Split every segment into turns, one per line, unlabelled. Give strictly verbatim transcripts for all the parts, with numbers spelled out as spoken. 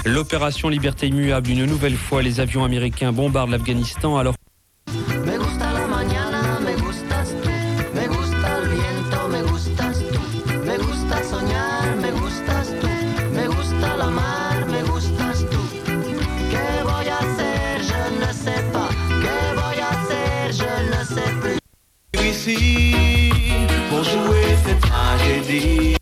L'opération Liberté immuable, une nouvelle fois, les avions américains bombardent l'Afghanistan alors
Me gusta la mañana, me gustas tú, me gusta el viento, me gustas tú, me gusta soñar, me gustas tú, me gusta la mar, me gustas tú. ¿Qué voy a hacer? Je ne sais pas. ¿Qué voy a hacer? Je ne sais plus.
Ici, pour jouer cette tragédie.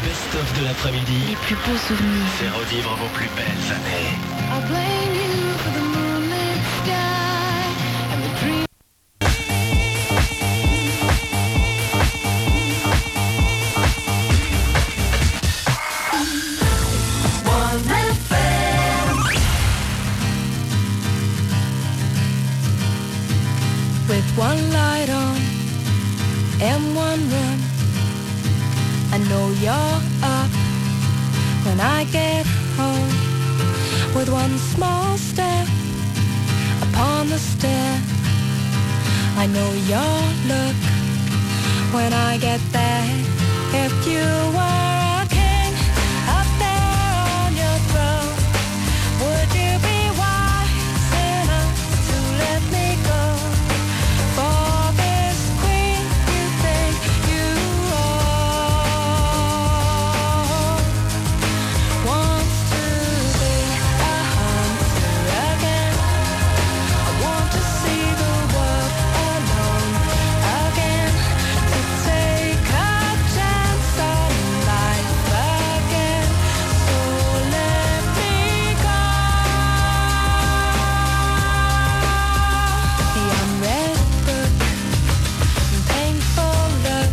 best-of de l'après-midi.
Les plus beaux souvenirs.
C'est revivre vos plus belles années.
I blame you for the moonlit sky and the dream. With one light on and one room, I know you're up when I get home. With one small step upon the stair, I know your look when I get there. If you were a king up there on your throne, would you be wise enough to let me go? For this queen you think you own wants to be a hunter again. I want to see the world alone again, to take a chance on life again. So let me go. The unread book, painful look.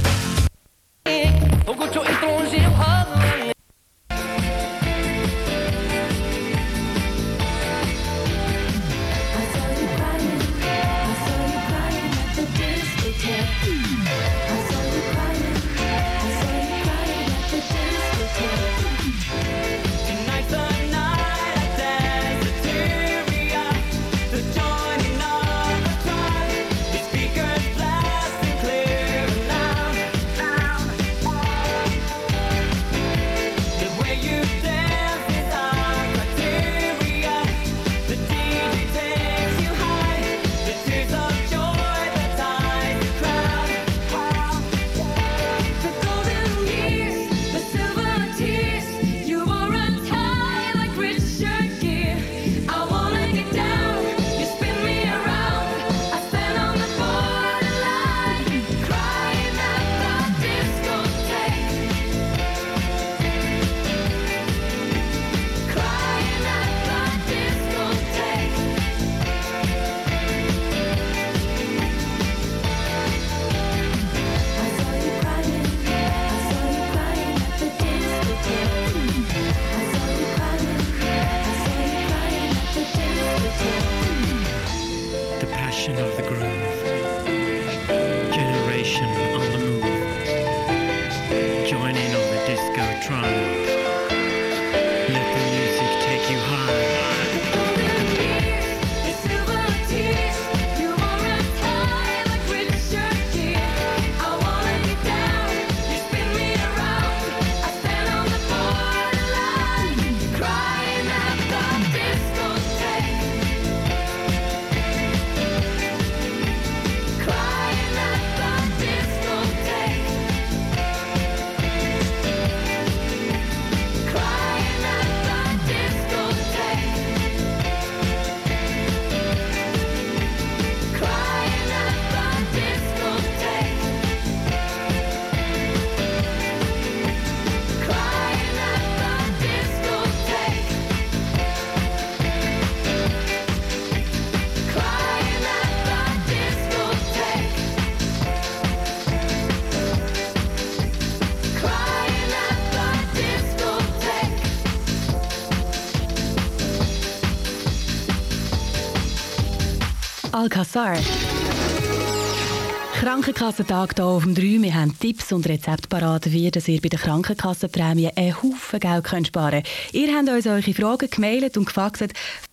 Tonight's the night I dance the teary up, the joining of the crowd. The speakers blasting clear and loud, loud. The way you dance is our criteria. The D J takes you high, the tears of joy that ties the crowd.
The golden years, the silver tears, you wore a tie like Richard Gere. I wanna get down, you spin me around, I stand on the borderline, crying at the discotheque, crying at the discotheque. I saw you crying, I saw you crying at the discotheque. I saw you crying, I saw you crying at the discotheque.
The passion of the groove. Generation on the move. Join in on the disco tribe. Let the music take you high.
Golden years, the silver tears, you wore a tie like Richard Gere. I wanna get down, you spin me around, I stand on the borderline, crying at the discotheque, crying at the discotheque, crying at the discotheque. Crying at the discotheque. Crying at the discotheque. Crying at the discotheque. Crying at the discotheque.
Alcazar. Krankenkassentag hier auf dem drei. Wir haben Tipps und Rezepte parat, wie dass ihr bei der Krankenkassenprämie einen Haufen Geld könnt sparen könnt. Ihr habt uns eure Fragen gemailt und gefaxt.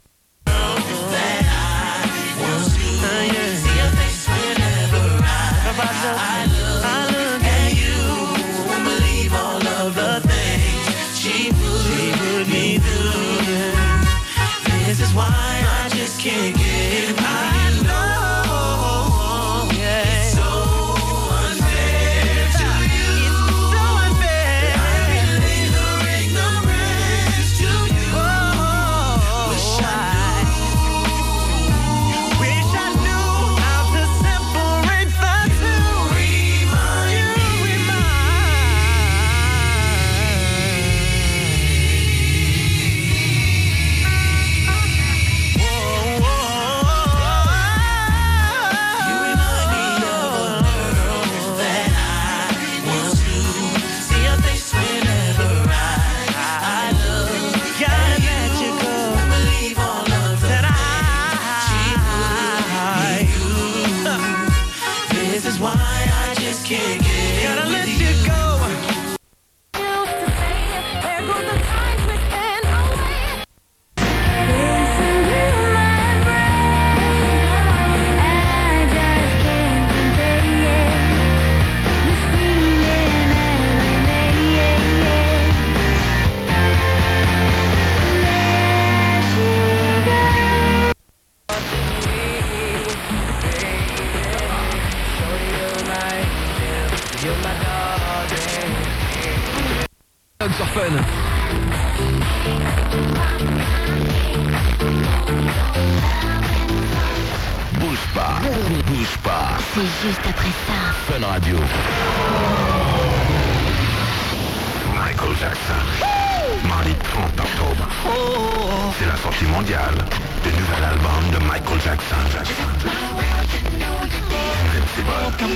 This is why I just can't get it. I know, yeah. It's so unfair to you. It's so unfair. I've been ignorant to you. Oh, wish I can't get Gotta let you go.
Sur Fun.
Bouge pas, bouge pas.
C'est juste après ça.
Fun Radio. Michael Jackson. Mardi trente octobre. C'est la sortie mondiale du nouvel album de Michael Jackson. Invincible.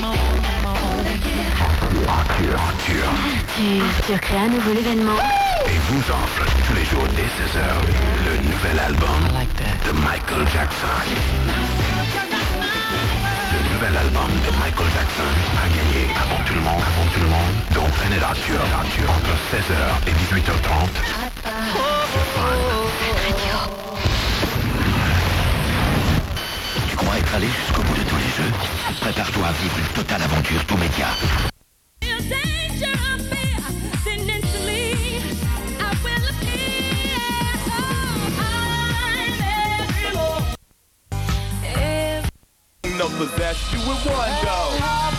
Arthur, Arthur.
Tu, tu crées à nouveau l'événement.
Et vous offre tous les jours dès seize heures le nouvel album de Michael Jackson. Le nouvel album de Michael Jackson a gagné avant tout le monde, avant tout le monde, dont Planète Arthur, Arthur entre seize heures et dix-huit heures trente. Tu crois être allé jusqu'au bout de tous les jeux? Prépare-toi à vivre une totale aventure tout média.
No possess you with one go.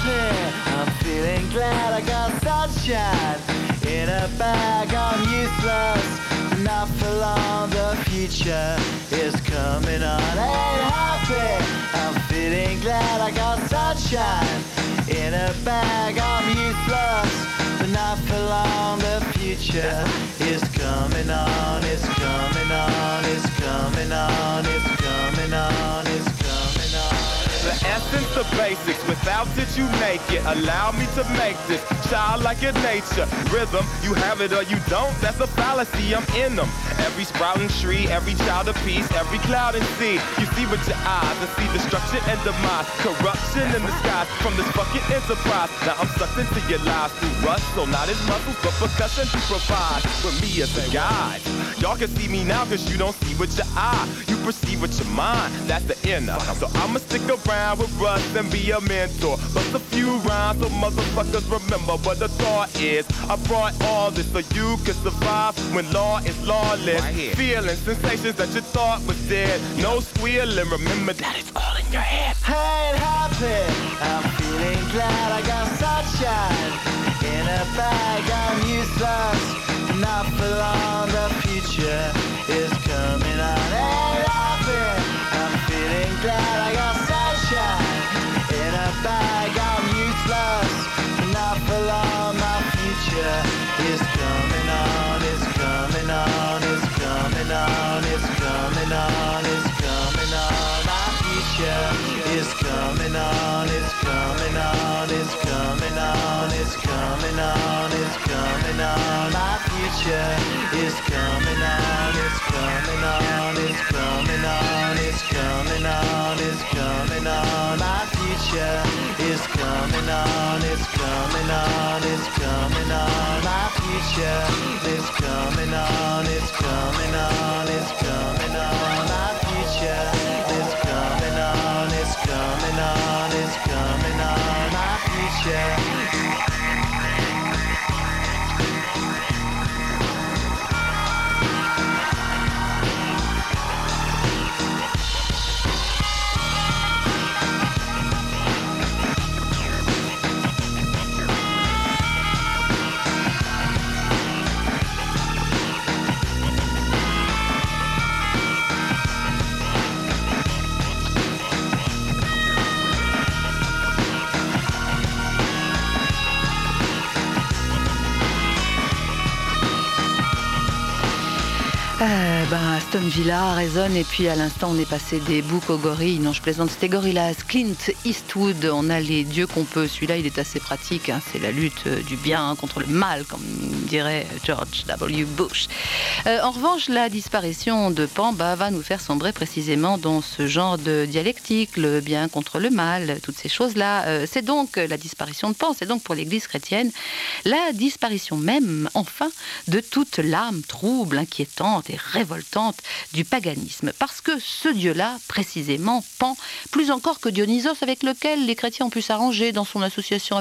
I'm feeling glad I got sunshine in a bag. I'm useless, not for long. The future is coming on. Ain't happy. I'm feeling glad I got sunshine in a bag. I'm useless, but not for long. The future is coming on. It's coming on. It's coming on. It's coming on. It's coming on. The essence of basics, without it you make it. Allow me to make this childlike in nature. Rhythm, you have it or you don't, that's a fallacy, I'm in them. Every sprouting tree, every child of peace, every cloud and sea. You see with your eyes and see destruction and demise. Corruption in the skies from this fucking enterprise. Now I'm sucked into your lives through rust, so not as muscles, but percussion to provide for me as a guide. Y'all can see me now cause you don't see with your eye. You perceive with your mind, that's the inner. So I'ma stick around with Russ and be a mentor. Bust a few rhymes so motherfuckers remember what the thought is. I brought all this so you can survive when law is lawless. Right. Feeling sensations that you thought was dead. No squealing, remember that it's all in your head. I ain't happy, I'm feeling glad I got sunshine in a bag. I'm useless, not for long. The future is coming on. Ain't happy, I'm feeling glad I got sunshine in a bag. I'm useless, not for long. My future is coming on. It's coming on. It's coming on. It's coming on. It's coming on. My future is coming on. It's coming on. It's coming on. It's coming on. It's coming on. My future is coming on. It's coming on. It's coming on. It's coming on. It's coming on. My future is coming on. It's coming on. It's coming on. My future is coming on. It's coming on. It's coming on. My future is coming on. It's coming on. It's coming on. My future.
Aston Villa résonne et puis à l'instant on est passé des boucs aux gorilles. Non, je plaisante, c'était Gorillaz, Clint Eastwood. On a les dieux qu'on peut. Celui-là, il est assez pratique. Hein. C'est la lutte du bien contre le mal, comme dirait George W. Bush. Euh, en revanche, la disparition de Pan bah, va nous faire sombrer précisément dans ce genre de dialectique, le bien contre le mal, toutes ces choses-là. Euh, c'est donc la disparition de Pan, c'est donc pour l'Église chrétienne la disparition même, enfin, de toute l'âme trouble, inquiétante et révoltante du paganisme. Parce que ce dieu-là, précisément, Pan, plus encore que Dionysos, avec lequel les chrétiens ont pu s'arranger dans son association.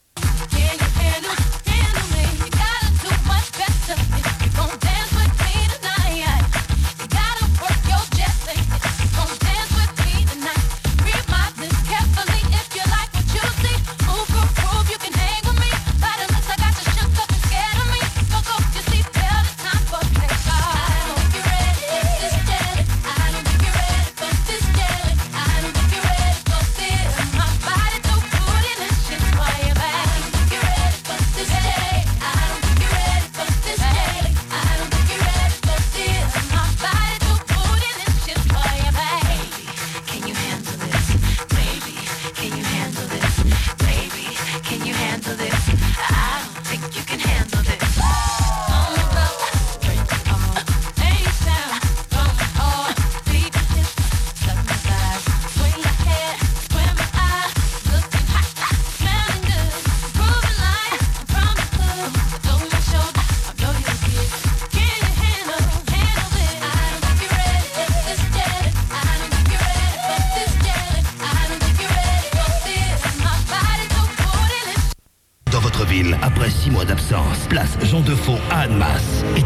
Après six mois d'absence, place Jean Defoe à Annemasse. Et...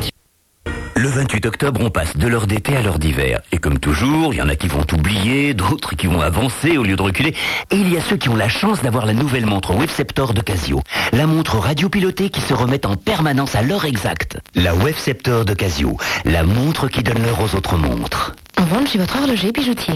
Le vingt-huit octobre, on passe de l'heure d'été à l'heure d'hiver. Et comme toujours, il y en a qui vont oublier, d'autres qui vont avancer au lieu de reculer. Et il y a ceux qui ont la chance d'avoir la nouvelle montre Wavceptor de Casio. La montre radiopilotée qui se remet en permanence à l'heure exacte. La Wavceptor de Casio. La montre qui donne l'heure aux autres montres.
En vente chez votre horloger bijoutier.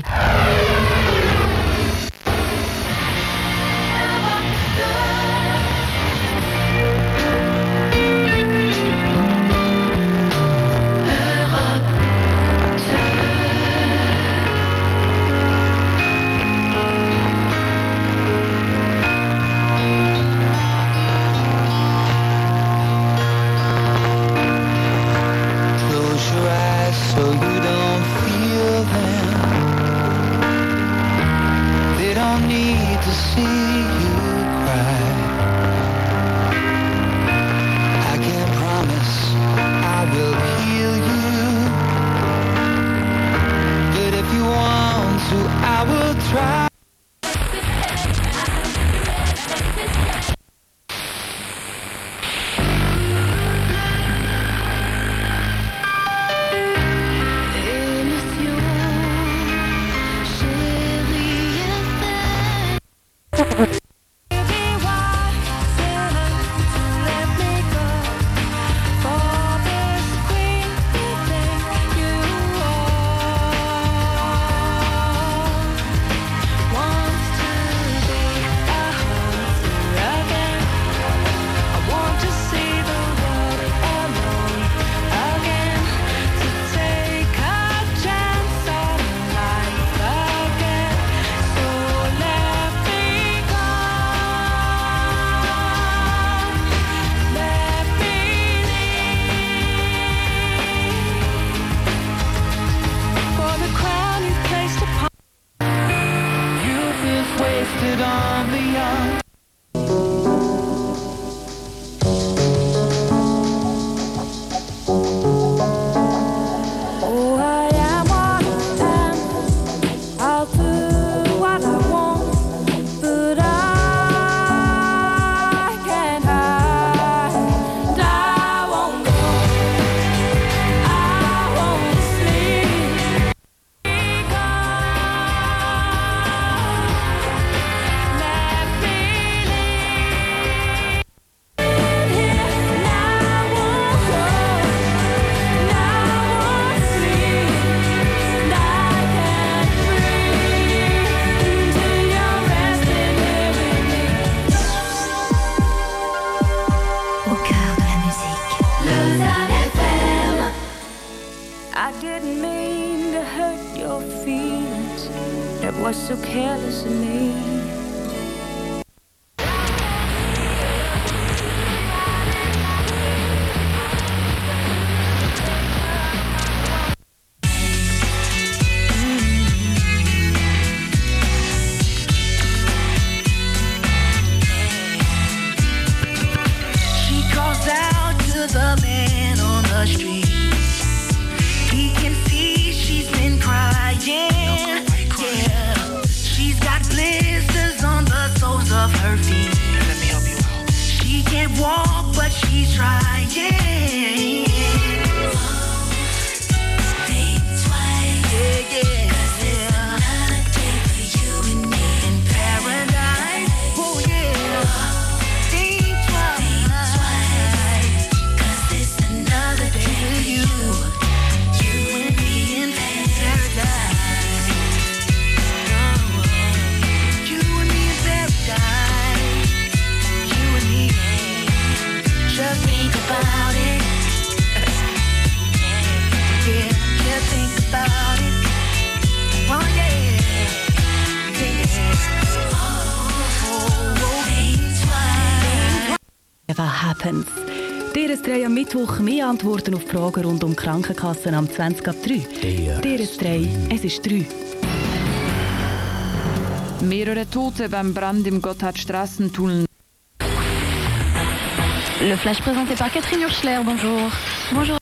Let me so careless of me.
The man on the street, he can see she's been crying. Yeah, she's got blisters on the soles of her feet. Let me help you out. She can't walk, but she's trying. Yeah, yeah.
Was happens? D R S drei am Mittwoch mehr Antworten auf die Fragen rund um die Krankenkassen am zwanzig ab drei. D R S drei, es ist drei.
Mehrere Tote beim Brand im Gotthardstraßentunnel.
Le flash présenté par Catherine Urschler, bonjour. Bonjour.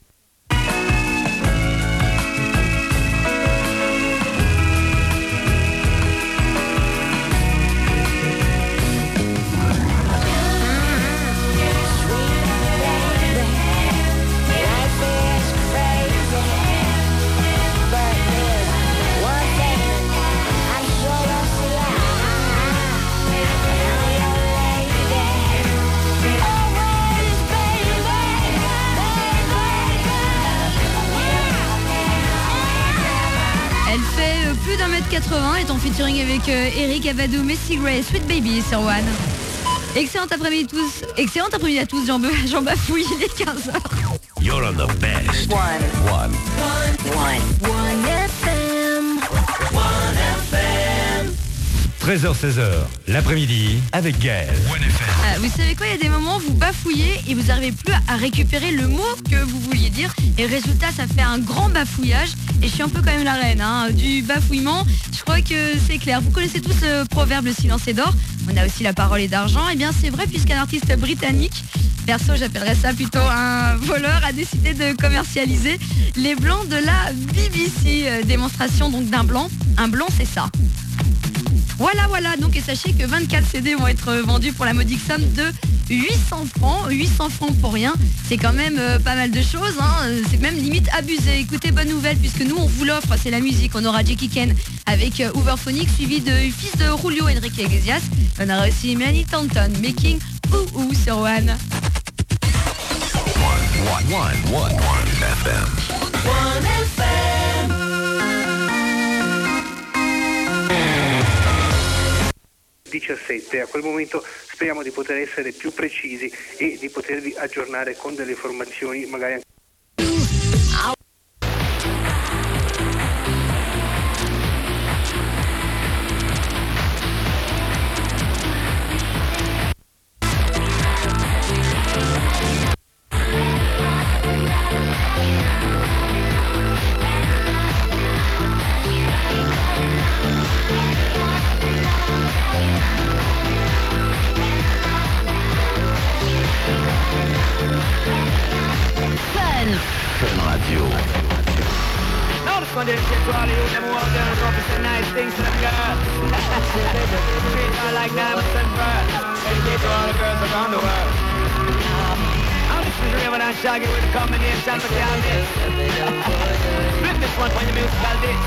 Plus d'un mètre quatre-vingts est en featuring avec euh, Eric Abadou, Messi Gray, Sweet Baby sur One. Excellent après-midi tous, excellent après-midi à tous, j'en, j'en bafouille, il est quinze heures.
You're on the best. One. One.
One. One. One F M. One F M.
treize heures seize heures, l'après-midi, avec Gaël.
Ah, vous savez quoi, il y a des moments où vous bafouillez et vous n'arrivez plus à récupérer le mot que vous vouliez dire. Et résultat, ça fait un grand bafouillage. Et je suis un peu quand même la reine hein, du bafouillement. Je crois que c'est clair. Vous connaissez tous le proverbe le silence est d'or. On a aussi la parole est d'argent. Et bien c'est vrai puisqu'un artiste britannique, perso j'appellerais ça plutôt un voleur, a décidé de commercialiser les blancs de la B B C. Euh, démonstration donc d'un blanc. Un blanc c'est ça. Voilà, voilà, donc et sachez que vingt-quatre C D vont être vendus pour la modique somme de huit cents francs. huit cents francs pour rien, c'est quand même euh, pas mal de choses, hein. C'est même limite abusé. Écoutez, bonne nouvelle, puisque nous on vous l'offre, c'est la musique. On aura Jackie Ken avec euh, Hooverphonic, suivi de fils de Julio, Enrique Iglesias. On aura aussi Melanie Thornton, Making Ouh Ouh sur One.
One, one, one, one, one F M.
One F M.
diciassette. A quel momento speriamo di poter essere più precisi e di potervi aggiornare con delle informazioni magari anche
Radio.
Notice when they shit to all of you, them walk down and office and nice things to them girls. Treat her like nine percent bird. Educate to all the girls around the world. I'm just dreaming and shaggy with the combination for candy. Flip this one when the musical ditch.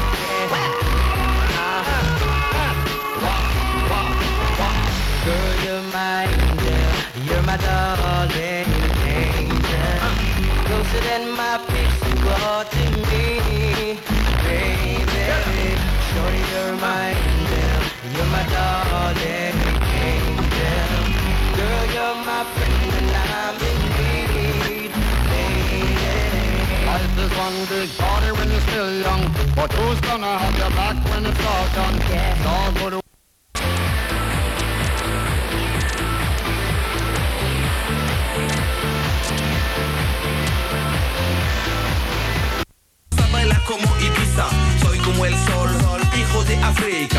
Girl, you're my angel. You're my darling angel. Closer than my pixie brought to me, baby. Shorty, you're my angel. You're my darling angel. Girl, you're my friend and I'm in need, baby. Alto
one big party when you're still young, but who's gonna have your back when it's all done? Yeah. All go to
Baila como Ibiza, soy como el sol, hijo de África.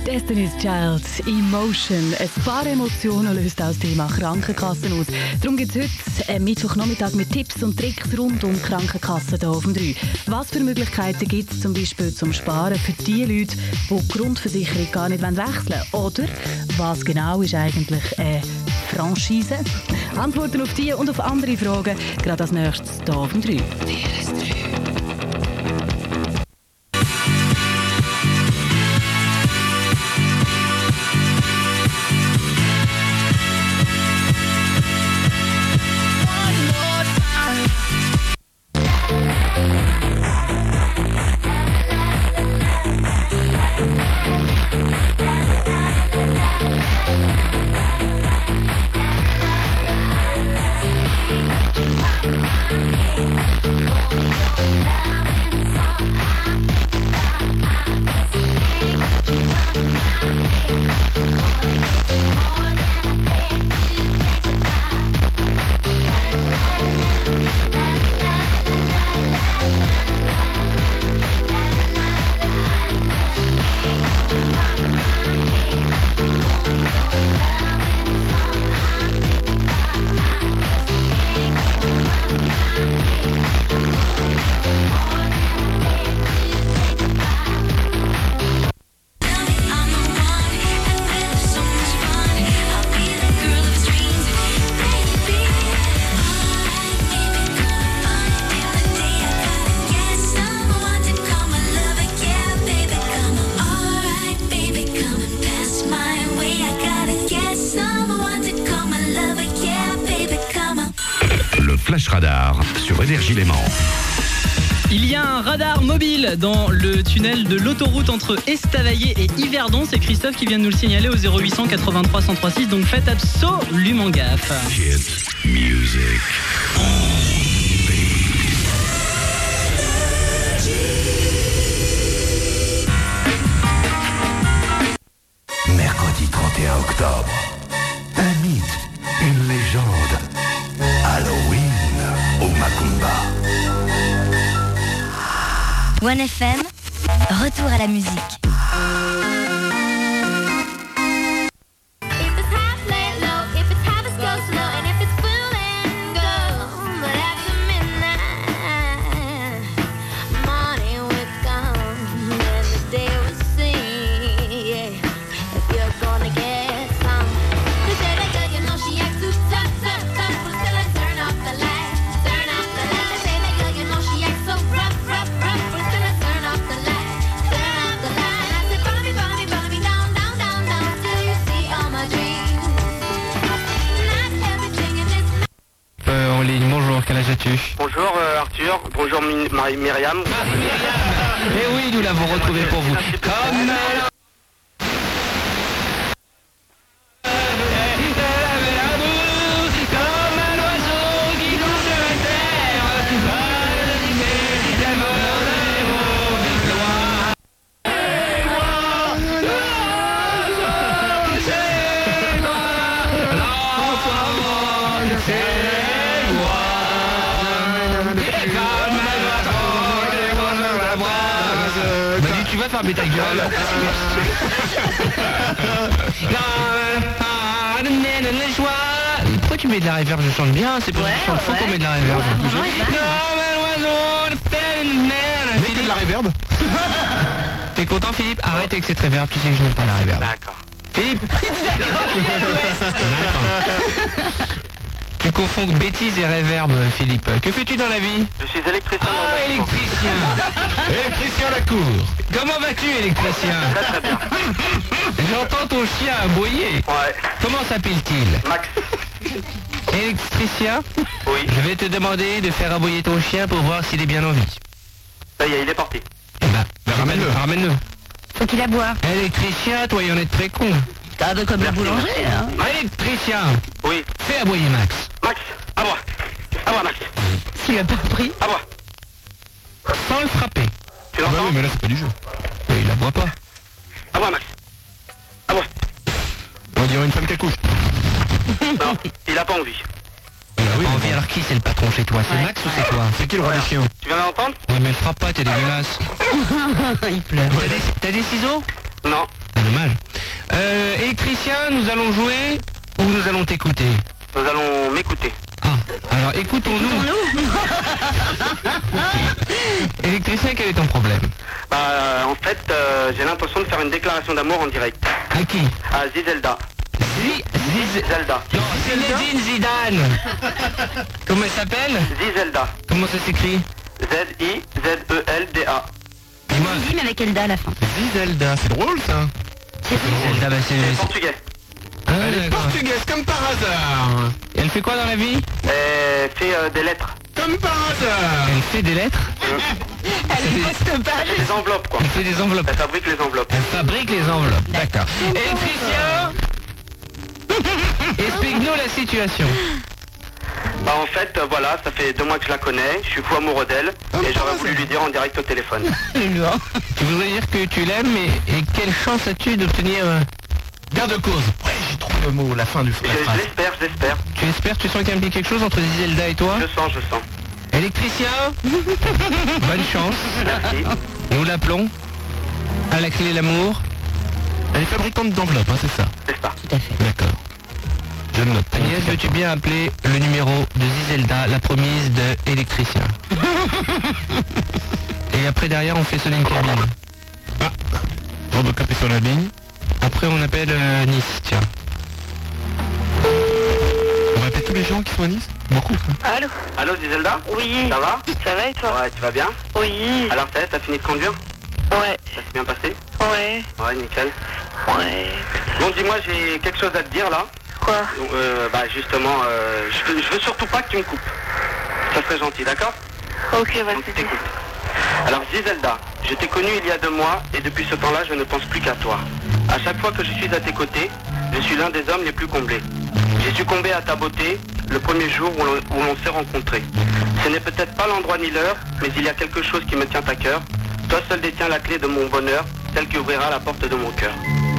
Destiny's Child, Emotion. Ein paar Emotionen löst auch das Thema Krankenkassen aus. Darum gibt es heute einen Mittwochnachmittag mit Tipps und Tricks rund um die Krankenkassen hier auf dem drei. Was für Möglichkeiten gibt es zum Beispiel zum Sparen für die Leute, die die Grundversicherung gar nicht wechseln wollen? Oder was genau ist eigentlich eine Franchise? Antworten auf diese und auf andere Fragen gerade als nächstes hier auf dem drei. D R S drei.
Flash Radar sur Énergie Léman.
Il y a un radar mobile dans le tunnel de l'autoroute entre Estavayer et Yverdon. C'est Christophe qui vient de nous le signaler au zéro huit cent quatre-vingt-trois cent trente-six. Donc faites absolument gaffe.
Hit music.
Mercredi trente et un octobre. Un mythe, une légende. Halloween au Macumba.
One F M, retour à la musique.
Bonjour euh, Arthur, bonjour Mi- Marie- Myriam.
Et oui, nous l'avons retrouvé pour vous. Comme fermer ta gueule. Pourquoi tu mets de la reverb? Je chante bien, c'est pour ouais, ça que je chante, faut qu'on met de la reverb.
Mettez de la reverb.
T'es content Philippe? Arrête avec cette reverb, tu sais que je n'aime pas la reverb.
D'accord.
Philippe. Tu confonds bêtise et réverb, Philippe. Que fais-tu dans la vie?
Je suis électricien.
Ah, électricien. Électricien à la cour. Comment vas-tu, électricien?
Très très bien.
J'entends ton chien aboyer.
Ouais.
Comment s'appelle-t-il?
Max.
Électricien?
Oui.
Je vais te demander de faire aboyer ton chien pour voir s'il est bien en vie.
Ça y est, il est parti.
Eh ben, ramène-le, ramène-le.
Faut qu'il aboie.
Électricien, toi, il en est très con.
T'as de comme la boulangerie, hein?
Électricien.
Oui.
Fais aboyer Max.
Max, à moi. À moi, Max.
Tu l'as pas pris?
À moi.
Sans le frapper.
Tu l'entends?
Ah bah oui, mais là, c'est pas du jeu.
Mais il aboie pas.
À moi, Max. À moi.
On dirait une femme qui accouche.
Non, il a pas envie.
Il a pas envie, alors qui c'est le patron chez toi? C'est
Ouais.
Max ou c'est toi?
C'est qui le roi des chiens?
Tu viens d'entendre?
Ouais, mais le frappe pas, t'es dégueulasse.
Il pleure.
T'as des, t'as des ciseaux?
Non.
C'est dommage.
Euh, électricien, nous allons jouer ou nous allons t'écouter?
Nous allons m'écouter.
Alors écoutons-nous. Électricien, quel est ton problème?
Bah, euh, en fait, euh, j'ai l'intention de faire une déclaration d'amour en direct.
À qui?
À Zizelda.
Zi... Ziz...
Zelda.
Non, Zinedine Zidane. Comment elle s'appelle?
Zizelda.
Comment ça s'écrit?
Z I Z E L D A.
Zidane avec Elda à la fin.
Zizelda, c'est drôle ça.
Zizelda, bah c'est...
Portugais.
Ah,
Elle est
d'accord.
portugaise comme par hasard.
Et elle fait quoi dans la vie?
Elle fait euh, des lettres.
Comme par hasard.
Elle fait des lettres?
Elle poste pas.
Des enveloppes, quoi.
Elle fait des enveloppes.
Elle fabrique les enveloppes.
Elle fabrique les enveloppes. D'accord. Électricien, explique-nous la situation.
Bah en fait, euh, voilà, ça fait deux mois que je la connais, je suis fou amoureux d'elle, et j'aurais voulu lui dire en direct au téléphone.
Tu voudrais dire que tu l'aimes, et, et quelle chance as-tu d'obtenir... Euh...
Garde cause. Ouais, j'ai trouvé le mot, la fin du
Je, je l'espère, je l'espère.
Tu espères, tu sens qu'il y a quelque chose entre Zizelda et toi?
Je sens, je sens.
Électricien, bonne chance.
Merci.
Nous l'appelons. À la clé l'amour.
Elle est fabricante d'enveloppes, hein, c'est ça?
C'est ça.
Tout à fait.
D'accord. Je le note.
Agnès, veux-tu bien appeler le numéro de Zizelda, la promise de électricien? Et après, derrière, on fait sonner une cabine.
Ah, Robocop est sur la ligne.
Après, on appelle euh, Nice, tiens.
On va appeler tous les gens qui sont à Nice? Beaucoup. Hein.
Allô? Allô, Zizelda?
Oui.
Ça va?
Ça va et toi?
Ouais, tu vas bien?
Oui.
Alors, ça y est, t'as fini de conduire?
Ouais.
Ça s'est bien passé?
Ouais.
Ouais, nickel.
Ouais.
Bon, dis-moi, j'ai quelque chose à te dire, là.
Quoi?
euh, Bah, justement, euh, je, veux, je veux surtout pas que tu me coupes. Ça serait gentil, d'accord?
Ok, vas-y.
T'écoutes. Alors, Zizelda, je t'ai connue il y a deux mois, et depuis ce temps-là, je ne pense plus qu'à toi. À chaque fois que je suis à tes côtés, je suis l'un des hommes les plus comblés. J'ai succombé à ta beauté le premier jour où l'on, où l'on s'est rencontrés. Ce n'est peut-être pas l'endroit ni l'heure, mais il y a quelque chose qui me tient à cœur. Toi seul détiens la clé de mon bonheur, celle qui ouvrira la porte de mon cœur.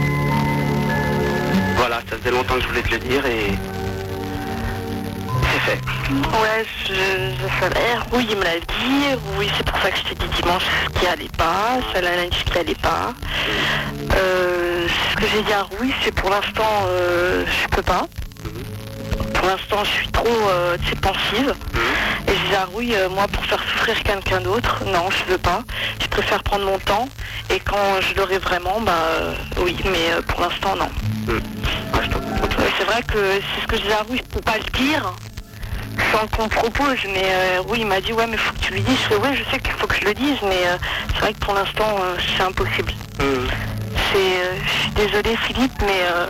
Voilà, ça faisait longtemps que je voulais te le dire et... c'est fait.
Ouais, je, je savais. Oui, il me l'a dit. Oui, c'est pour ça que je t'ai dit dimanche qu'il allait pas. Ça l'a dit qu'il allait pas. Euh, ce que j'ai dit à Rouy, c'est pour l'instant, euh, je peux pas. Pour l'instant, je suis trop euh, tu sais, pensive. Et je dis à Rouy, euh, moi, pour faire souffrir quelqu'un d'autre, non, je veux pas. Je préfère prendre mon temps. Et quand je l'aurai vraiment, bah euh, oui, mais euh, pour l'instant, non. Ouais, c'est vrai que c'est ce que je dis à Rouy, je peux pas le dire sans qu'on me propose, mais euh, oui, il m'a dit ouais, mais faut que tu lui dises. Je fais ouais, je sais qu'il faut que je le dise, mais euh, c'est vrai que pour l'instant, euh, c'est impossible.
Mmh.
C'est, euh, je suis désolée, Philippe, mais euh,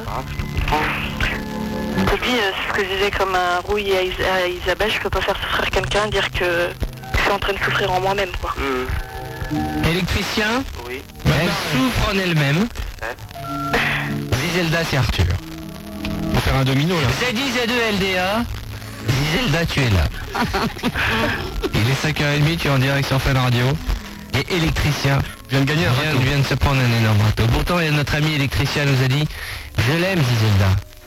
je te dis, euh, c'est ce que je disais comme à Rouy et à, Is- à Isabelle, je peux pas faire souffrir quelqu'un, dire que je suis en train de souffrir en moi-même, quoi.
Mmh.
Électricien,
oui.
Elle souffre en elle-même. Zizelda, c'est Arthur.
On va faire un domino là.
Z I Z E L D A. Zizelda, tu es là. Il est cinq heures trente, tu es en direct sur Fun Radio. Et électricien
je viens de gagner un
vient, vient de se prendre un énorme râteau. Pourtant, notre ami électricien nous a dit je l'aime, Zizelda.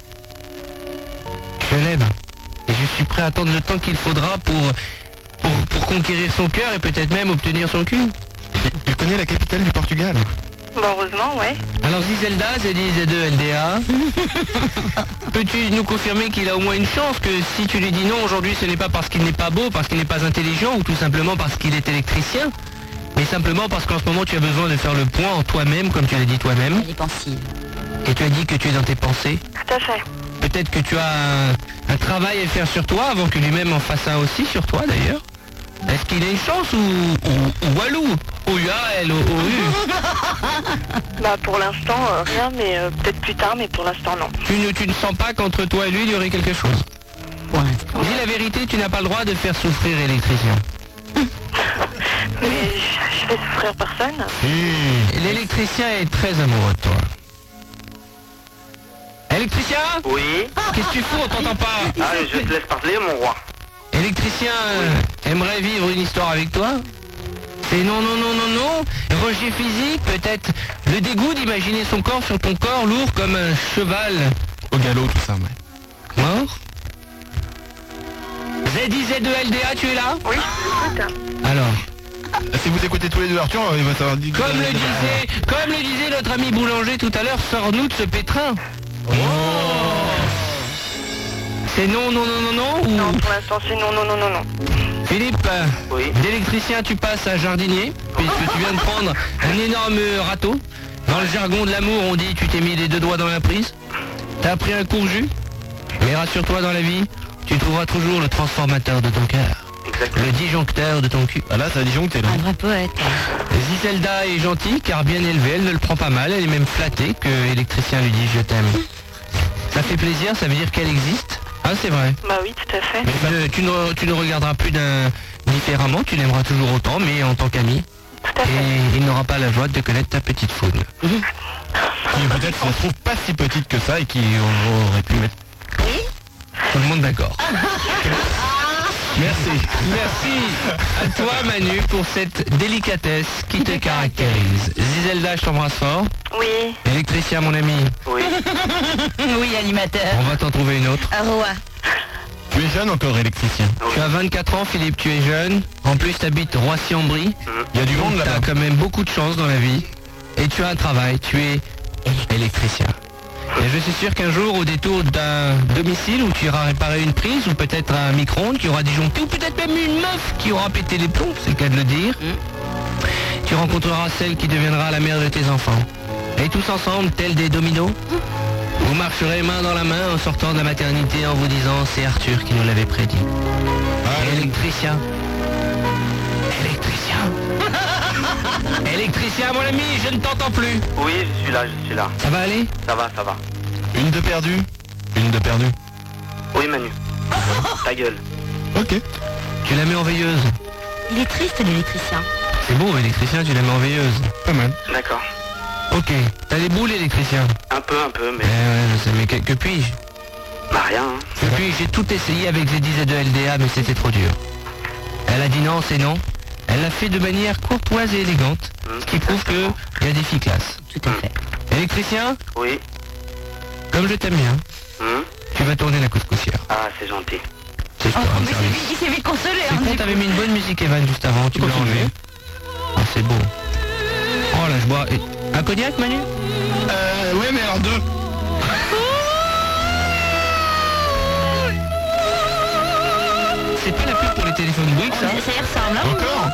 Je l'aime. Et je suis prêt à attendre le temps qu'il faudra pour, pour, pour conquérir son cœur et peut-être même obtenir son cul.
Tu connais la capitale du Portugal?
Bah heureusement, ouais.
Alors Zizelda, Z I Z E L D A. Peux-tu nous confirmer qu'il a au moins une chance, que si tu lui dis non aujourd'hui, ce n'est pas parce qu'il n'est pas beau, parce qu'il n'est pas intelligent, ou tout simplement parce qu'il est électricien, mais simplement parce qu'en ce moment tu as besoin de faire le point en toi-même, comme tu l'as dit toi-même.
Elle est pensive.
Et tu as dit que tu es dans tes pensées.
Tout à fait.
Peut-être que tu as un, un travail à faire sur toi avant que lui-même en fasse un aussi sur toi d'ailleurs. Est-ce qu'il a une chance ou, ou, ou Walou? O U A L O U.
Bah pour l'instant, euh, rien, mais euh, peut-être plus tard, mais pour l'instant, non.
Tu ne, tu ne sens pas qu'entre toi et lui, il y aurait quelque chose? Dis la vérité, tu n'as pas le droit de faire souffrir l'électricien.
Mais je, je fais souffrir personne.
Mmh. L'électricien est très amoureux de toi. Électricien?
Oui.
Qu'est-ce que tu fous? On t'entend pas.
Ah, je te laisse parler, mon roi.
Électricien euh, aimerait vivre une histoire avec toi? C'est non, non, non, non, non. Rejet physique, peut-être le dégoût d'imaginer son corps sur ton corps lourd comme un cheval.
Au galop, tout ça, ouais.
Mort? Z I Z E L D A, tu es là?
Oui, écoute.
Alors,
Si vous écoutez tous les deux Arthur, il va savoir dire.
Comme le disait, comme le disait notre ami boulanger tout à l'heure, sors-nous de ce pétrin. Oh. C'est non, non, non, non, non ou...
Non, pour l'instant, c'est non, non, non, non, non.
Philippe,
Oui.
d'électricien, tu passes à jardinier, puisque tu viens de prendre un énorme râteau. Dans le jargon de l'amour, on dit tu t'es mis les deux doigts dans la prise. T'as pris un court jus. Mais rassure-toi, dans la vie, tu trouveras toujours le transformateur de ton cœur.
Exactement.
Le disjoncteur de ton cul.
Ah là, ça a disjoncté là.
Un vrai poète.
Zizelda est gentille car bien élevée, elle ne le prend pas mal, elle est même flattée que l'électricien lui dit je t'aime. Ça fait plaisir, ça veut dire qu'elle existe. Ah c'est vrai.
Bah oui, tout à fait.
Mais ne- tu, ne, tu ne regarderas plus d'un différemment, tu l'aimeras toujours autant, mais en tant qu'ami. Et il n'aura pas la joie de connaître ta petite faune.
Qui peut-être se trouve pas si petite que ça et qui aurait pu mettre.
Tout le monde d'accord.
Merci.
Merci à toi Manu pour cette délicatesse qui te caractérise. Zizelda, je t'embrasse fort.
Oui.
Électricien mon ami,
Oui.
Oui, animateur.
on va t'en trouver une autre.
Roi.
Tu es jeune encore, électricien.
Tu as vingt-quatre ans Philippe, tu es jeune. En plus tu habites Roissy-en-Brie.
Il y a du monde
Tu
là-bas.
as quand même beaucoup de chance dans la vie. Et tu as un travail, tu es électricien. Et je suis sûr qu'un jour, au détour d'un domicile où tu iras réparer une prise ou peut-être un micro-ondes qui aura disjoncté ou peut-être même une meuf qui aura pété les plombs, c'est le cas de le dire, tu rencontreras celle qui deviendra la mère de tes enfants. Et tous ensemble, tels des dominos, vous marcherez main dans la main en sortant de la maternité en vous disant c'est Arthur qui nous l'avait prédit. Électricien. Électricien. Électricien mon ami, je ne t'entends plus.
Oui, je suis là, je suis là.
Ça va aller?
Ça va, ça va.
Une de perdue. Une de perdue.
Oui, Manu. Ta gueule.
Ok.
Tu la mets en veilleuse.
Il est triste, l'électricien.
C'est beau, électricien, tu la mets en veilleuse. Pas mal.
D'accord.
Ok. T'as les boules, électricien?
Un peu, un peu, mais...
Eh ouais, je sais, mais que, que puis-je?
Bah rien. Hein.
Que puis-je? J'ai tout essayé avec Z dix et deux L D A, mais c'était trop dur. Elle a dit non, c'est non. Elle l'a fait de manière courtoise et élégante, ce qui prouve que il y a des filles classes.
Tout à fait.
Électricien,
Oui.
comme je t'aime bien,
Hum.
tu vas tourner la couscoussière.
Ah, c'est gentil.
C'est je te rends
Oh, mais c'est
service.
lui qui s'est vite consolé.
C'est
hein,
con,
du
t'avais
coup.
mis une bonne musique Evan juste avant, tu me l'as enlevé. Ah, c'est beau. Oh là, je bois. et- Un cognac, Manu?
Euh, ouais, mais alors deux.
C'est pas la pub pour les téléphones Bouygues, ça?
Ça y ressemble, hein.
Encore.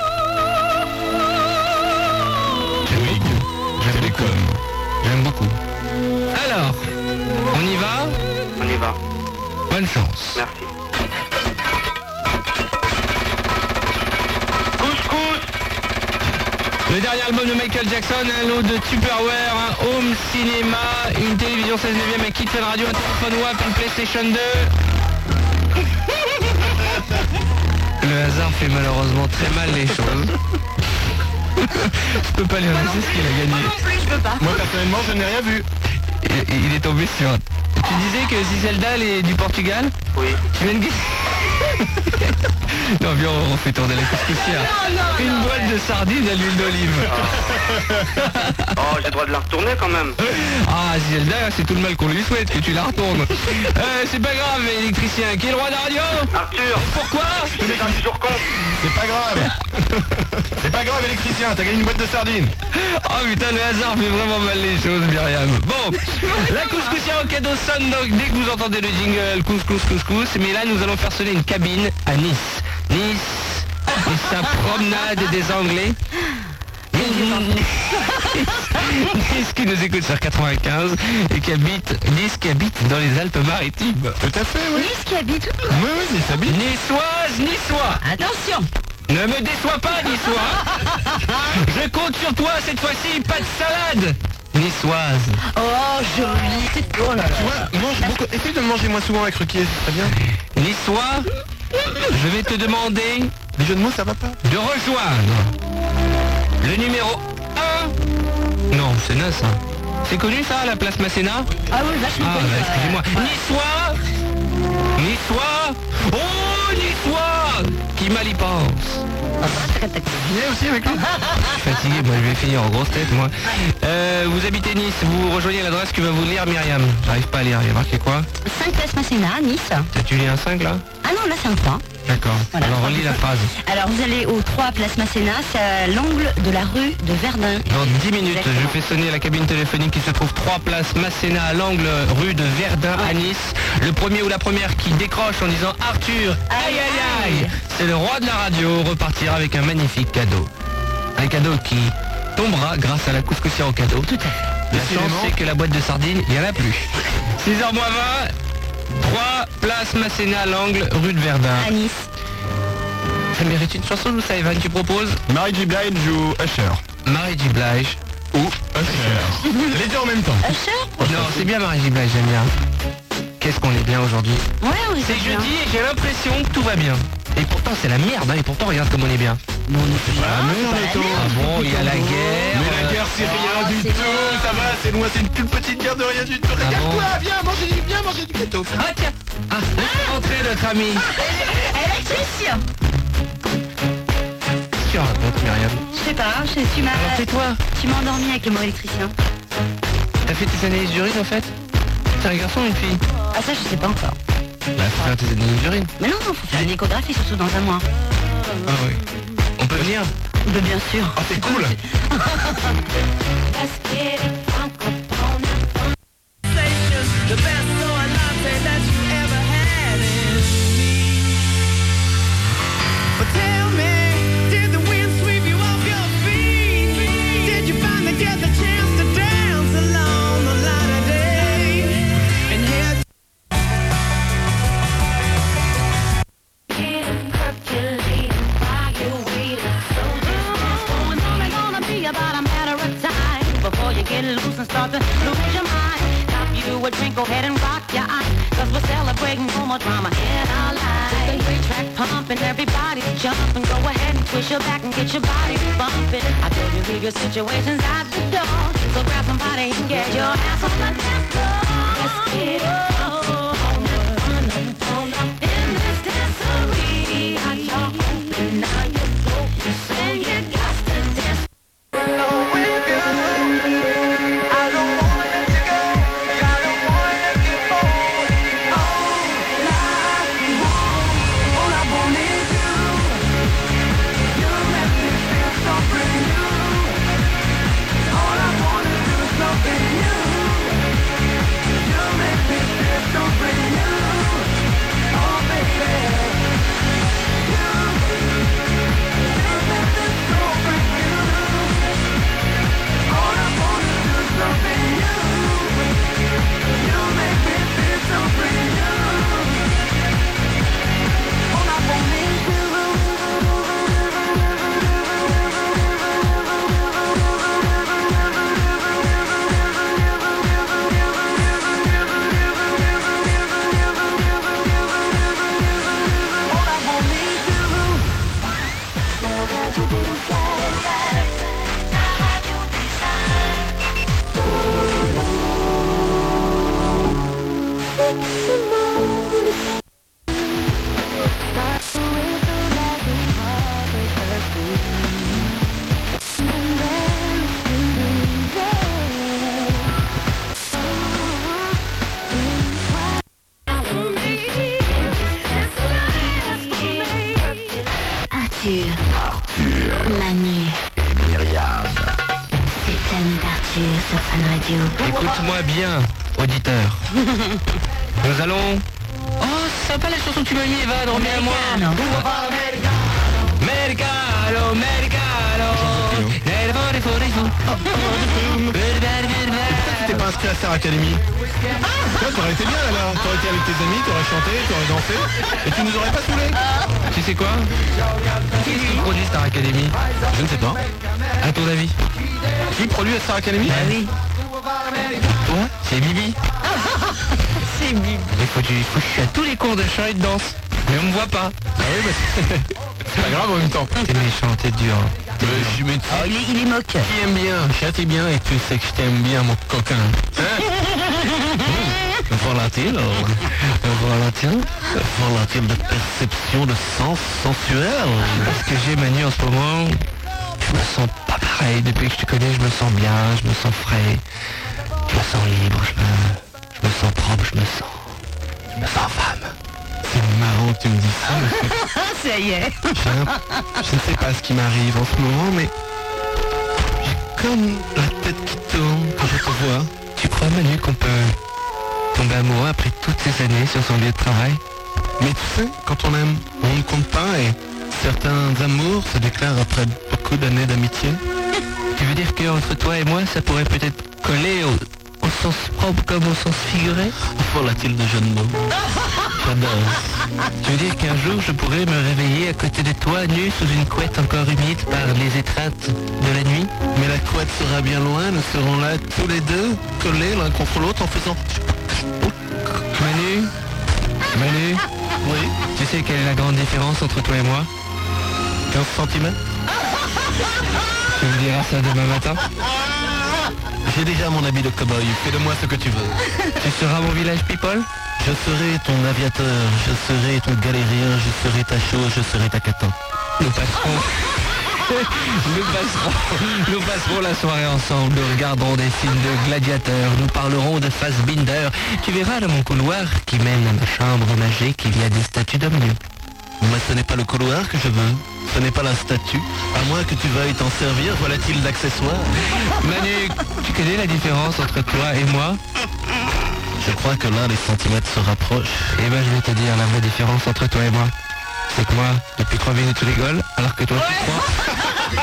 J'aime beaucoup. J'aime les coms.
J'aime beaucoup. Alors, on y va?
On y va.
Bonne chance.
Merci.
Le dernier album de Michael Jackson, un lot de Tupperware, un home cinéma, une télévision seize neuvième, un kit fan radio, un téléphone W A P, une PlayStation deux. Le hasard fait malheureusement très mal les choses. Je peux pas lui annoncer ce qu'il a gagné.
Non plus, je peux pas.
Moi, personnellement, je n'ai rien vu.
Il, il est tombé sur... Tu disais que Zizelda elle est du Portugal?
Oui.
Tu viens de gagner. Non, viens, on fait tourner la couscoussière. Une boîte de sardines à l'huile d'olive.
Oh, j'ai le droit de la retourner quand même.
Ah, Zizelda, c'est tout le mal qu'on lui souhaite, que tu la retournes. Euh, c'est pas grave, électricien. Qui est le roi de la radio?
Arthur.
Pourquoi?
Je suis toujours con.
C'est pas grave. C'est pas grave, électricien, t'as gagné une boîte de sardines.
Oh putain, le hasard fait vraiment mal les choses, Myriam. Bon, la couscoussière au cadeau sonne donc dès que vous entendez le jingle couscous couscous. Mais là, nous allons faire sonner une cabine à Nice. Nice et sa promenade des Anglais. Nice qui nous écoute sur quatre-vingt-quinze et qui habite, Nice qui habite dans les Alpes-Maritimes.
Tout à fait, oui.
Nice qui habite où?
Oui, oui, Nice habite.
Niçoise, niçois.
Attention.
Ne me déçois pas, niçois. Je compte sur toi cette fois-ci, pas de salade. Niçoise.
Oh, joli. Oh là là.
Tu vois, mange beaucoup. Essaye de manger moins souvent avec Ruquier, c'est très bien.
Niçois, je vais te demander
Les jeux de mots, ça va pas.
de rejoindre le numéro un. Non, c'est naze ça. C'est connu ça, la place Masséna?
Ah oui, vachement
Ah,
connu,
bah,
ça.
excusez-moi. Niçois Niçois Oh, Niçois Qui mal y pense.
très tactique.
Il est aussi avec lui.
Je suis fatigué, moi je vais finir en grosse tête moi. Euh, vous habitez Nice, vous rejoignez l'adresse que va vous lire Myriam. J'arrive pas à lire, il y a marqué quoi?
cinq Place Masséna, Nice.
Tu lis un cinq là?
Ah non, là c'est un trois.
D'accord,
Voilà.
alors relis la phrase.
Alors vous allez au trois Place Masséna, c'est à l'angle de la rue de Verdun.
Dans dix minutes,
Exactement.
je fais sonner la cabine téléphonique qui se trouve trois Place Masséna à l'angle rue de Verdun à Nice. Le premier ou la première qui décroche en disant Arthur, aïe aïe aïe, c'est le roi de la radio, repartira avec un magnifique cadeau. Un cadeau qui tombera grâce à la couscoussière au cadeau. Tout à fait. La chance c'est que la boîte de sardines, il n'y en a plus. six heures moins vingt, trois Place Masséna à l'angle rue de Verdun.
À Nice.
Ça mérite une chanson ou ça, Evan, tu proposes?
Mary J. Blige ou Usher?
Mary J. Blige
ou Usher. Les deux en même temps.
Usher?
Non, c'est bien Mary J. Blige, j'aime bien. Qu'est-ce qu'on est bien aujourd'hui.
Ouais, on est
C'est
bien.
jeudi et j'ai l'impression que tout va bien. Et pourtant c'est la merde, hein, et pourtant regarde comme on est bien.
Non, on est
C'est pas la merde, Otto.
Ah bon, il y a la guerre.
Mais la guerre c'est rien du tout. Ça va, c'est loin, c'est une toute petite guerre de rien du tout. Regarde-toi, viens manger du viens manger du gâteau.
Ah tiens. Ah, laisse rentrer notre ami.
Électricien.
Qu'est-ce que tu racontes, Myriam?
Je sais pas, je, tu m'as...
Alors tais-toi.
Tu m'as endormi avec le mot électricien.
T'as fait tes analyses d'urine en fait? C'est un garçon ou une fille?
Ah ça, je sais pas encore.
Bah faut faire tes analyses d'urine.
Mais non, faut faire une échographie, surtout dans un mois.
Ah oui. On peut venir?
Bah, bien sûr.
Ah c'est cool.
The best soy latte that you ever had in me. But tell me, did the wind sweep you off your feet? Did you finally get the chance to dance along the light of day? And here
about a matter of time before you get loose and start to lose your mind. Now if you do a drink, go ahead and rock your eye, cause we're celebrating no more drama in our lives. With the great track pumping, everybody jumping. Go ahead and twist your back and get your body bumping. I told you leave your situations at the door, so grab somebody and get your ass on the dance floor. Let's get it on, on, on, on, on. In this dancery, I talk open, now you're broken, so you got to dance.
Manu.
Myriam.
C'est l'ami d'Arthur sur Fun Radio.
Écoute-moi bien, auditeur. Nous allons... Oh, c'est sympa la chanson que tu m'as mis, Evan, reviens à moi. Americano, Americano.
T'es pas inscrit à Star Academy? Toi, t'aurais été bien là, t'aurais été avec tes amis, t'aurais chanté, t'aurais dansé, et tu nous aurais pas saoulé.
Tu sais quoi? Qui est-ce qui produit Star Academy?
Je ne sais pas.
À ton avis?
Qui produit à Star Academy?
Bah oui. Toi? C'est Bibi. C'est Bibi. Il faut que tu- il faut que je suis à tous les cours de chant et de danse. Mais on me voit pas.
Ah oui, bah c'est c'est pas grave en même temps.
T'es méchant, t'es dur.
Mais je me
Oh, il, est, il est moque.
Qui aime bien, châtie bien et tu sais que je t'aime bien mon coquin. Hein? Volatile. Volatile. Volatile de perception de sens sensuel.
Parce que j'ai Manu en ce moment, je me sens pas pareil. Depuis que je te connais, je me sens bien, je me sens frais, je me sens libre, je me, je me sens propre, je me sens, je me sens femme.
C'est marrant que tu me dis ça.
Ça y est.
J'ai un- Je ne sais pas ce qui m'arrive en ce moment, mais j'ai comme la tête qui tourne quand je te vois.
Tu crois, Manu, qu'on peut tomber amoureux après toutes ces années sur son lieu de travail?
Mais tu sais, quand on aime, on ne compte pas et certains amours se déclarent après beaucoup d'années d'amitié.
Tu veux dire qu'entre toi et moi, ça pourrait peut-être coller au, au sens propre comme au sens figuré?
Volatile de jeu de mots. J'adore.
Tu veux dire qu'un jour, je pourrais me réveiller à côté de toi, nu sous une couette encore humide par les étreintes de la nuit?
Mais la couette sera bien loin, nous serons là tous les deux, collés l'un contre l'autre en faisant...
Manu Manu
Oui.
Tu sais quelle est la grande différence entre toi et moi?
quinze centimètres.
Tu me diras ça demain matin?
J'ai déjà mon habit de cow-boy, fais de moi ce que tu veux.
Tu seras mon village people?
Je serai ton aviateur, je serai ton galérien, je serai ta chose, je serai ta catin.
Nous passerons... nous, passerons... nous passerons la soirée ensemble, nous regarderons des films de gladiateurs, nous parlerons de Fassbinder. Tu verras dans mon couloir qui mène à ma chambre magique, il y a des statues d'hommes nus.
Mais ce n'est pas le couloir que je veux, ce n'est pas la statue, à moins que tu veuilles t'en servir, voilà-t-il d'accessoires.
Manu, tu connais la différence entre toi et moi?
Je crois que là, les centimètres se rapprochent.
Eh ben, je vais te dire la vraie différence entre toi et moi. C'est que moi, depuis trois minutes, tu rigoles, alors que toi, tu crois...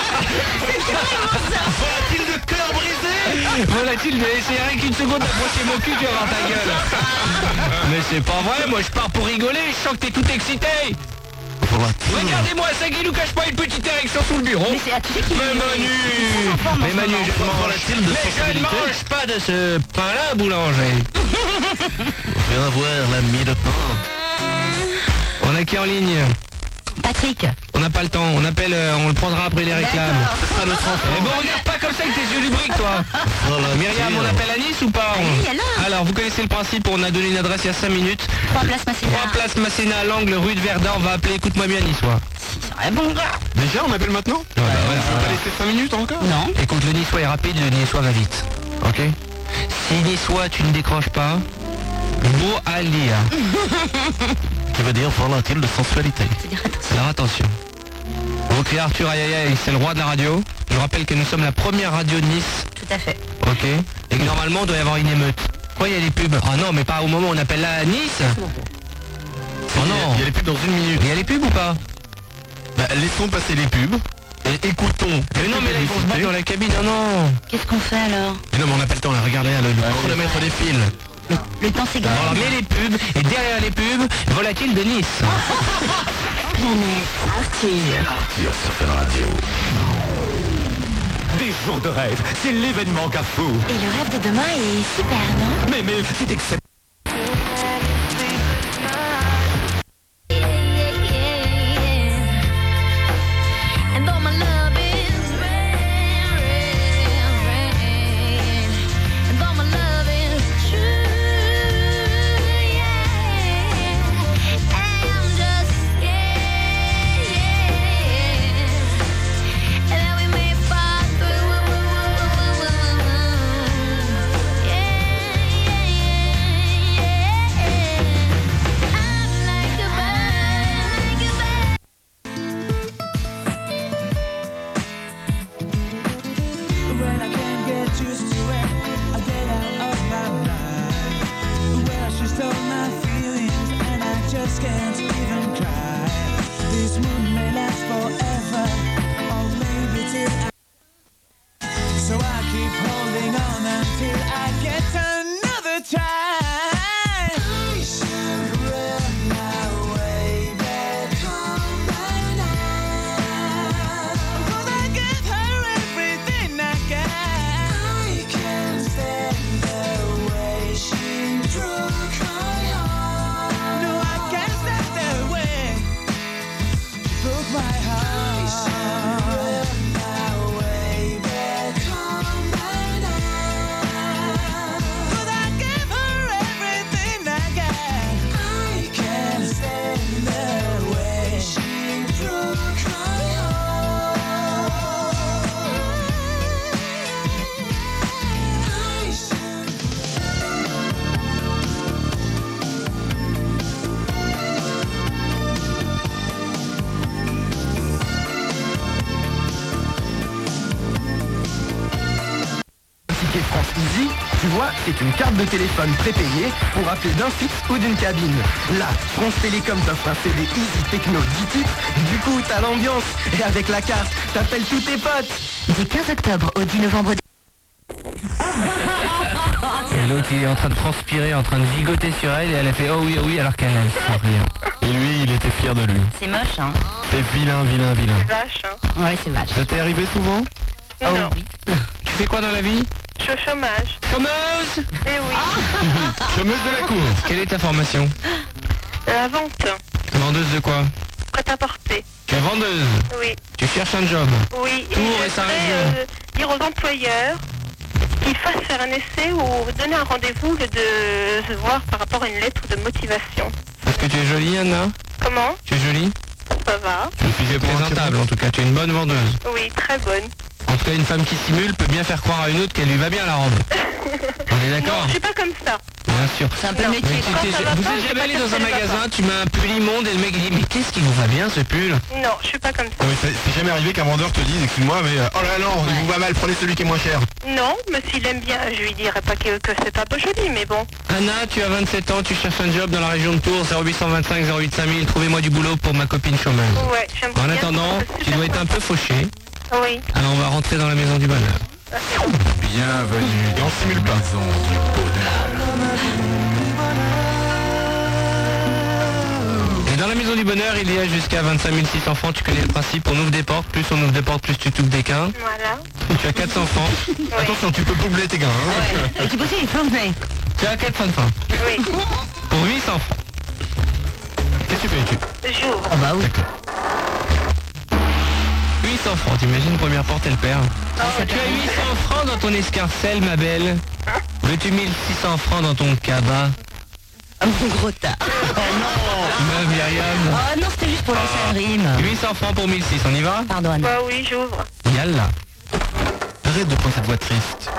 Volatile de cœur brisé.
Volatile, mais c'est rien qu'une seconde d'approcher mon cul, tu vas voir ta gueule. Mais c'est pas vrai, moi je pars pour rigoler, je sens que t'es tout excité. Regardez-moi, ça qui nous cache pas une petite érection sous le bureau.
Mais c'est, tu sais qu'il
Mais Manu, mais Manu, je ne mange, mais je ne mange pas de ce pain-là, boulanger.
Viens voir l'ami de pain.
On a qui en ligne?
Patrick.
On n'a pas le temps, on appelle, euh, on le prendra après les réclames.
Ce sera le transport.
Mais bon, regarde pas comme ça avec tes yeux lubriques, toi.
Voilà,
Myriam, on appelle à Nice ou pas?
Oui, alors.
Alors, vous connaissez le principe, on a donné une adresse il y a cinq minutes.
Trois places Masséna.
Trois places Masséna à l'angle, rue de Verdun, on va appeler, écoute-moi bien, Niçois.
Ah bon, gars.
Déjà, on appelle maintenant?
Ouais, bah,
On
ouais,
peut
ouais.
pas laisser cinq minutes encore?
Non.
Écoute, le Niçois est rapide, le Niçois va vite. Ok? Si Niçois, tu ne décroches pas, beau à lire.
Qui veut dire volatile de sensualité.
Alors attention. Ok, Arthur aïe aïe aïe, c'est le roi de la radio. Je rappelle que nous sommes la première radio de Nice.
Tout à fait.
Ok. Et que normalement, il doit y avoir une émeute. Quoi, il y a des pubs? Oh non, mais pas au moment où on appelle là à Nice. Oh non.
Il y a les pubs dans une minute.
Il y a les pubs ou pas?
Bah, laissons passer les pubs. Et écoutons.
Mais non, mais là, ils vont se battre dans la cabine. Non, non.
Qu'est-ce qu'on fait alors?
Mais non, mais on n'a pas le temps, là. Regardez, là, le, le chronomètre défile.
Le, le temps c'est grave.
Alors, mets les pubs, et derrière les pubs, volatile de Nice.
Planète Arthur.
Arthur sur Fun Radio.
Des jours de rêve, c'est l'événement Carrefour.
Et le rêve de demain est super, non?
Mais, mais, c'est exceptionnel.
And though my love is rare, rare, rare, and though my love is true, yeah, I'm just scared, yeah, that we may fall through, yeah, yeah, yeah.
Ticket France Easy, tu vois, c'est une carte de téléphone prépayée pour appeler d'un fixe ou d'une cabine. Là, France Télécom t'offre un C D Easy Techno dix titres. Du coup, t'as l'ambiance. Et avec la carte, t'appelles tous tes potes.
Du quinze octobre au dix novembre.
Et l'autre il est en train de transpirer, en train de gigoter sur elle et elle a fait oh oui, oh oui alors qu'elle ne sent rien.
Et lui, il était fier de lui.
C'est moche, hein.
C'est vilain, vilain, vilain.
Vache, hein.
Ouais, c'est vache.
Ça t'est arrivé souvent?
Non.
Tu fais quoi dans la vie?
Je suis au chômage.
Chômeuse?
Eh oui.
Chômeuse de la cour.
Quelle est ta formation?
La vente.
Vendeuse de quoi?
Prêt à porter.
Tu es vendeuse?
Oui.
Tu cherches un job?
Oui.
Tours
et
et sa
je voudrais,
région.
euh, dire aux employeurs qu'ils fassent faire un essai ou donner un rendez-vous de se voir par rapport à une lettre de motivation.
Est-ce que tu es jolie, Anna?
Comment?
Tu es jolie?
Ça va.
Je suis présentable en tout cas, tu es une bonne vendeuse.
Oui, très bonne.
En tout cas, une femme qui simule peut bien faire croire à une autre qu'elle lui va bien la robe. On est d'accord?
Non, je suis pas comme ça.
Bien sûr.
C'est un peu le métier.
Mais tu
Quand
t'es-
ça va
vous
pas,
êtes
c'est
jamais
pas
allé
que
dans
ça
un
ne va
magasin,
pas.
tu mets un pull immonde et le mec il dit mais qu'est-ce qui vous va bien ce pull?
Non, je suis pas comme ça.
Non, mais c'est c'est jamais arrivé qu'un vendeur te dise, excuse-moi, mais euh, oh là non, il vous va mal, prenez celui qui est moins cher.
Non, mais s'il aime bien, je lui dirais pas que, que c'est pas beau joli, mais bon.
Anna, tu as vingt-sept ans, tu cherches un job dans la région de Tours, zéro huit cent vingt-cinq zéro huit cinq mille, trouvez-moi du boulot pour ma copine chômeuse.
Ouais, j'aimerais
En
bien.
attendant, tu dois être un peu fauché,
Oui.
alors on va rentrer dans la maison du bonheur.
Bienvenue dans la maison du
Et dans la maison du bonheur, il y a jusqu'à vingt-cinq mille six cents francs, tu connais le principe, on ouvre des portes, plus on ouvre des portes, plus tu t'ouvres des quins.
Voilà.
Tu as quatre cents francs.
Attention, tu peux poubler tes gains. Hein.
Et tu possible, il faut venir.
Tu as quatre cents francs.
Oui.
Pour huit cents francs.
Qu'est-ce que tu fais? Tu
J'ouvre.
Ah bah oui.
huit cents francs, t'imagines, première porte, elle perd.
Oh,
Tu as huit cents francs dans ton escarcelle, ma belle. Veux-tu mille six cents francs dans ton cabas?
Ah, mon gros tas. Oh non.
Meuf, Myriam.
Oh non, c'était juste pour lancer un rime.
huit cents francs pour mille six, on y va?
Pardon, Anna.
Bah oui, j'ouvre.
Yalla.
arrête de prendre cette voix triste.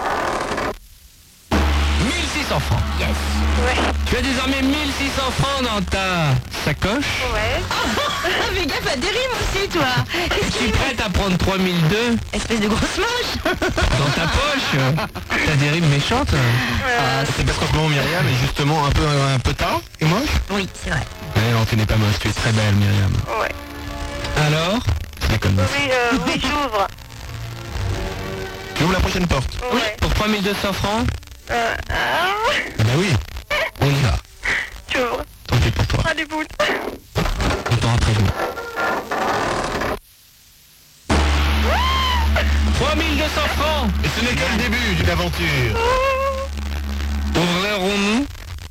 mille six cents francs.
Yes.
Ouais.
Tu as désormais mille six cents francs dans ta sacoche.
Ouais.
Fais gaffe à des rimes aussi, toi.
Tu es prête à prendre trois mille deux
Espèce de grosse moche.
dans ta poche? T'as des rimes méchantes?
Ah, c'est parce qu'en ce moment Myriam est justement un peu un peu tard et moche.
Oui, c'est vrai.
Mais non, tu n'es pas moche, tu es très belle Myriam.
Ouais.
Alors?
Je déconne.
Oui, euh, oui, j'ouvre.
Tu ouvres la prochaine porte.
Ouais.
Pour trois mille deux cents francs?
Euh, ah,
Bah oui.
On y va.
j'ouvre.
Tant pis pour toi.
Ah, les boules.
On t'aura prévenu. trois mille deux cents francs!
Et ce n'est que le début d'une aventure.
Ouvrirons-nous?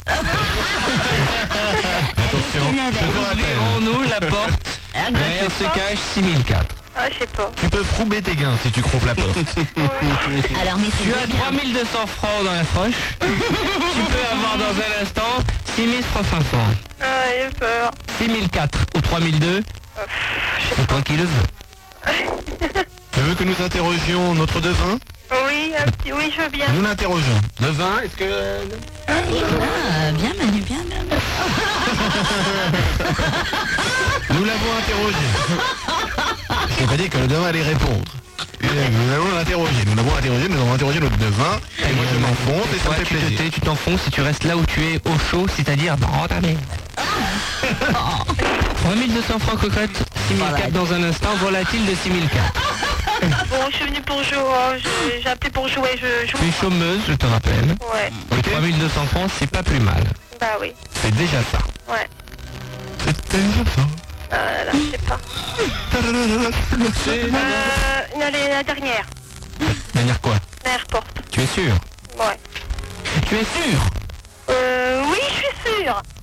Attention, je te rappelle.
Ouvrirons-nous la porte? Derrière se cache six mille quatre.
Ah, je sais pas.
Tu peux frouber tes gains si tu croupes la porte.
Alors, mais
Tu as trois mille deux cents francs dans la froche. Tu peux avoir dans un instant six mille cinq cents.
Ah, j'ai peur.
six mille quatre ou trois mille deux. C'est toi qui le veux.
Tu veux que nous interrogions notre devin?
Oui, un petit, oui, je veux bien.
Nous l'interrogeons. Devin, est-ce que...
Ah, bien Manu, bien, bien. bien.
Nous l'avons interrogé. Je n'ai pas dit que le devin allait répondre. Nous allons l'interroger. Nous l'avons interrogé, nous avons interrogé notre devin. Et moi je m'enfonce et ça
Toi,
me fait
tu te
plaisir.
tais, tu t'enfonces si tu restes là où tu es au chaud, c'est-à-dire dans ta merde. trois mille deux cents francs cocotte, six mille quatre dans un instant, volatile de six mille quatre.
Bon, je suis venue pour jouer. oh, je- J'ai appelé pour jouer. Je joue.
Tu es chômeuse, je te rappelle.
Ouais.
Et trois mille deux cents francs, c'est pas plus mal.
Bah oui.
C'est déjà ça.
Ouais.
C'est déjà ça.
Euh, là, je sais pas. Euh, allez, la dernière.
Dernière quoi?
Dernière porte.
Tu es sûr?
Ouais.
Tu es sûr?
Euh, oui, je suis sûre.